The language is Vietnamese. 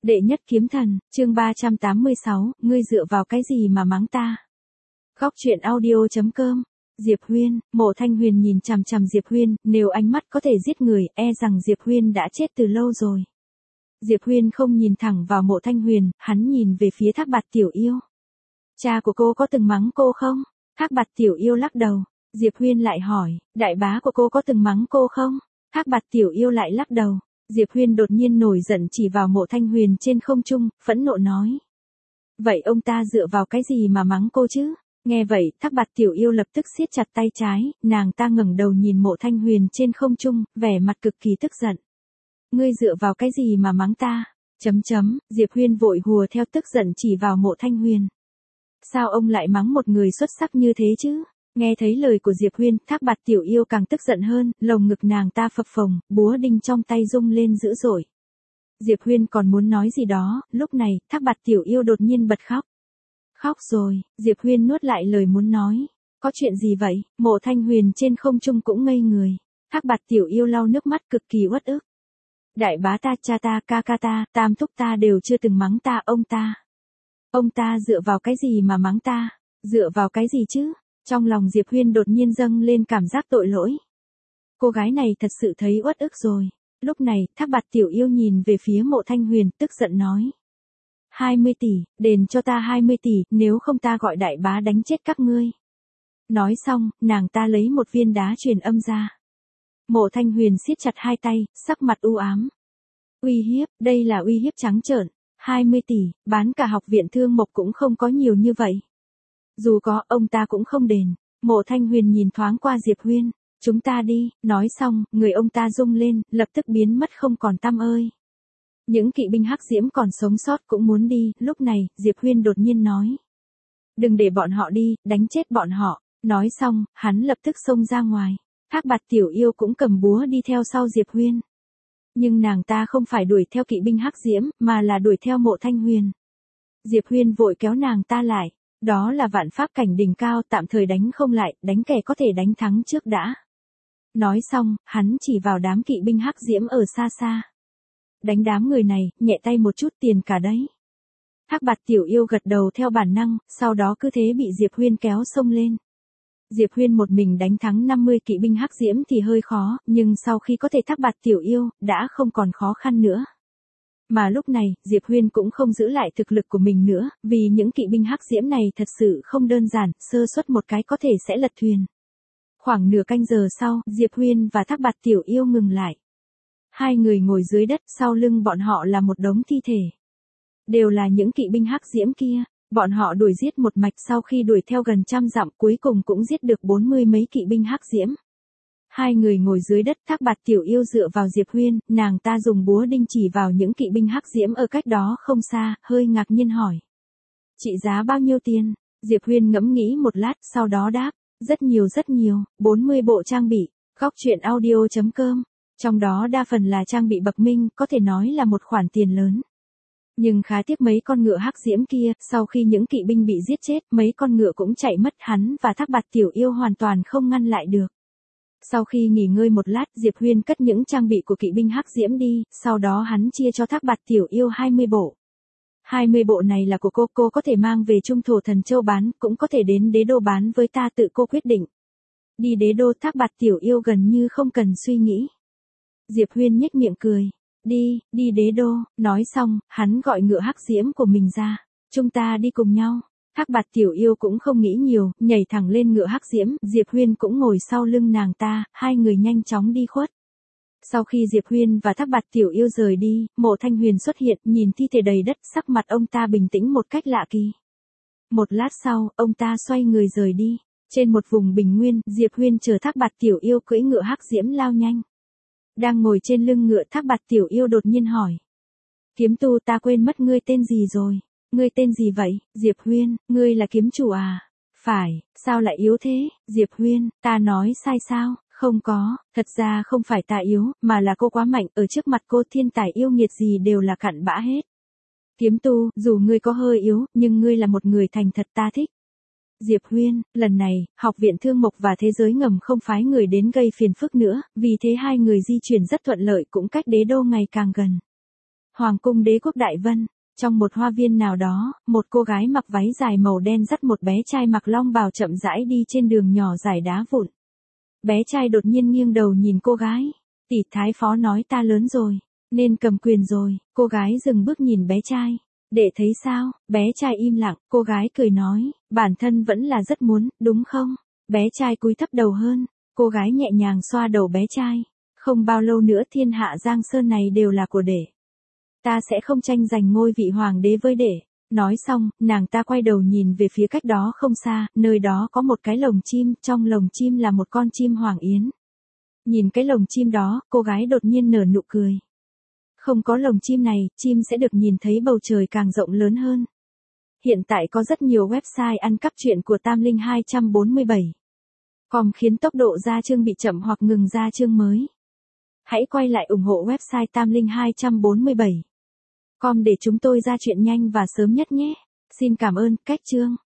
Đệ nhất kiếm thần, chương 386, ngươi dựa vào cái gì mà mắng ta? Góc truyện audio.com. Diệp Huyên, Mộ Thanh Huyền nhìn chằm chằm Diệp Huyên, nếu ánh mắt có thể giết người, e rằng Diệp Huyên đã chết từ lâu rồi. Diệp Huyên không nhìn thẳng vào Mộ Thanh Huyền, hắn nhìn về phía Thác Bạt Tiểu Yêu. Cha của cô có từng mắng cô không? Thác Bạt Tiểu Yêu lắc đầu. Diệp Huyên lại hỏi, đại bá của cô có từng mắng cô không? Thác Bạt Tiểu Yêu lại lắc đầu. Diệp Huyên đột nhiên nổi giận chỉ vào Mộ Thanh Huyền trên không trung, phẫn nộ nói. Vậy ông ta dựa vào cái gì mà mắng cô chứ? Nghe vậy, Thác Bạt Tiểu Yêu lập tức siết chặt tay trái, nàng ta ngẩng đầu nhìn Mộ Thanh Huyền trên không trung, vẻ mặt cực kỳ tức giận. Ngươi dựa vào cái gì mà mắng ta? Diệp Huyên vội hùa theo tức giận chỉ vào Mộ Thanh Huyền. Sao ông lại mắng một người xuất sắc như thế chứ? Nghe thấy lời của Diệp Huyên, Thác Bạt Tiểu Yêu càng tức giận hơn, lồng ngực nàng ta phập phồng, búa đinh trong tay rung lên dữ dội. Diệp Huyên còn muốn nói gì đó, lúc này, Thác Bạt Tiểu Yêu đột nhiên bật khóc. Khóc rồi, Diệp Huyên nuốt lại lời muốn nói. Có chuyện gì vậy? Mộ Thanh Huyền trên không trung cũng ngây người. Thác Bạt Tiểu Yêu lau nước mắt cực kỳ uất ức. Đại bá ta, cha ta, ca ca ta, tam thúc ta đều chưa từng mắng ta, ông ta. Ông ta dựa vào cái gì mà mắng ta? Dựa vào cái gì chứ? Trong lòng Diệp Huyên đột nhiên dâng lên cảm giác tội lỗi. Cô gái này thật sự thấy uất ức rồi. Lúc này, Thác Bạt Tiểu Yêu nhìn về phía Mộ Thanh Huyền, tức giận nói. 20 tỷ, đền cho ta 20 tỷ, nếu không ta gọi đại bá đánh chết các ngươi. Nói xong, nàng ta lấy một viên đá truyền âm ra. Mộ Thanh Huyền siết chặt hai tay, sắc mặt u ám. Uy hiếp, đây là uy hiếp trắng trợn. 20 tỷ, bán cả học viện Thương Mộc cũng không có nhiều như vậy. Dù có, ông ta cũng không đền. Mộ Thanh Huyền nhìn thoáng qua Diệp Huyên. Chúng ta đi, nói xong, người ông ta rung lên, lập tức biến mất không còn tăm ơi. Những kỵ binh hắc diễm còn sống sót cũng muốn đi, lúc này, Diệp Huyên đột nhiên nói. Đừng để bọn họ đi, đánh chết bọn họ. Nói xong, hắn lập tức xông ra ngoài. Thác Bạt Tiểu Yêu cũng cầm búa đi theo sau Diệp Huyên. Nhưng nàng ta không phải đuổi theo kỵ binh hắc diễm, mà là đuổi theo Mộ Thanh Huyền. Diệp Huyên vội kéo nàng ta lại. Đó là vạn pháp cảnh đỉnh cao, tạm thời đánh không lại, đánh kẻ có thể đánh thắng trước đã. Nói xong, hắn chỉ vào đám kỵ binh hắc diễm ở xa xa. Đánh đám người này, nhẹ tay một chút tiền cả đấy. Thác Bạt Tiểu Yêu gật đầu theo bản năng, sau đó cứ thế bị Diệp Huyên kéo xông lên. Diệp Huyên một mình đánh thắng 50 kỵ binh hắc diễm thì hơi khó, nhưng sau khi có thể Thác Bạt Tiểu Yêu, đã không còn khó khăn nữa. Mà lúc này, Diệp Huyên cũng không giữ lại thực lực của mình nữa, vì những kỵ binh hắc diễm này thật sự không đơn giản, sơ suất một cái có thể sẽ lật thuyền. Khoảng nửa canh giờ sau, Diệp Huyên và Thác Bạt Tiểu Yêu ngừng lại. Hai người ngồi dưới đất, sau lưng bọn họ là một đống thi thể. Đều là những kỵ binh hắc diễm kia, bọn họ đuổi giết một mạch sau khi đuổi theo gần 100 dặm cuối cùng cũng giết được 40 mấy kỵ binh hắc diễm. Hai người ngồi dưới đất, Thác Bạt Tiểu Yêu dựa vào Diệp Huyên, nàng ta dùng búa đinh chỉ vào những kỵ binh hắc diễm ở cách đó không xa, hơi ngạc nhiên hỏi. Trị giá bao nhiêu tiền? Diệp Huyên ngẫm nghĩ một lát, sau đó đáp. Rất nhiều, 40 bộ trang bị. Góc truyện audio.com. Trong đó đa phần là trang bị bậc minh, có thể nói là một khoản tiền lớn. Nhưng khá tiếc mấy con ngựa hắc diễm kia, sau khi những kỵ binh bị giết chết, mấy con ngựa cũng chạy mất, hắn và Thác Bạt Tiểu Yêu hoàn toàn không ngăn lại được. Sau khi nghỉ ngơi một lát, Diệp Huyên cất những trang bị của kỵ binh hắc diễm đi, sau đó hắn chia cho Thác Bạt Tiểu Yêu 20 bộ. 20 bộ này là của cô có thể mang về Trung Thổ Thần Châu bán, cũng có thể đến Đế Đô bán với ta, tự cô quyết định. Đi Đế Đô, Thác Bạt Tiểu Yêu gần như không cần suy nghĩ. Diệp Huyên nhếch miệng cười. Đi Đế Đô. Nói xong, hắn gọi ngựa hắc diễm của mình ra. Chúng ta đi cùng nhau. Thác Bạt Tiểu Yêu cũng không nghĩ nhiều, nhảy thẳng lên ngựa hắc diễm, Diệp Huyên cũng ngồi sau lưng nàng ta, hai người nhanh chóng đi khuất. Sau khi Diệp Huyên và Thác Bạt Tiểu Yêu rời đi, Mộ Thanh Huyền xuất hiện, nhìn thi thể đầy đất, sắc mặt ông ta bình tĩnh một cách lạ kỳ. Một lát sau, ông ta xoay người rời đi. Trên một vùng bình nguyên, Diệp Huyên chờ Thác Bạt Tiểu Yêu cưỡi ngựa hắc diễm lao nhanh. Đang ngồi trên lưng ngựa, Thác Bạt Tiểu Yêu đột nhiên hỏi. Kiếm tu, ta quên mất ngươi tên gì rồi? Ngươi tên gì vậy? Diệp Huyên, ngươi là kiếm chủ à? Phải, sao lại yếu thế? Diệp Huyên, ta nói sai sao? Không có, thật ra không phải ta yếu, mà là cô quá mạnh, ở trước mặt cô thiên tài yêu nghiệt gì đều là cặn bã hết. Kiếm tu, dù ngươi có hơi yếu, nhưng ngươi là một người thành thật, ta thích. Diệp Huyên, lần này, học viện Thương Mộc và Thế giới ngầm không phái người đến gây phiền phức nữa, vì thế hai người di chuyển rất thuận lợi, cũng cách Đế Đô ngày càng gần. Hoàng cung đế quốc Đại Vân, trong một hoa viên nào đó, một cô gái mặc váy dài màu đen dắt một bé trai mặc long bào chậm rãi đi trên đường nhỏ dải đá vụn. Bé trai đột nhiên nghiêng đầu nhìn cô gái. Tỷ thái phó nói ta lớn rồi, nên cầm quyền rồi. Cô gái dừng bước nhìn bé trai. Để thấy sao? Bé trai im lặng, cô gái cười nói, bản thân vẫn là rất muốn, đúng không? Bé trai cúi thấp đầu hơn, cô gái nhẹ nhàng xoa đầu bé trai. Không bao lâu nữa thiên hạ Giang Sơn này đều là của đệ. Ta sẽ không tranh giành ngôi vị hoàng đế với đệ. Nói xong, nàng ta quay đầu nhìn về phía cách đó không xa, nơi đó có một cái lồng chim, trong lồng chim là một con chim hoàng yến. Nhìn cái lồng chim đó, cô gái đột nhiên nở nụ cười. Không có lồng chim này, chim sẽ được nhìn thấy bầu trời càng rộng lớn hơn. Hiện tại có rất nhiều website ăn cắp truyện của Tam Linh 247. Com khiến tốc độ ra chương bị chậm hoặc ngừng ra chương mới. Hãy quay lại ủng hộ website Tam Linh 247. Com để chúng tôi ra chuyện nhanh và sớm nhất nhé. Xin cảm ơn, cách chương.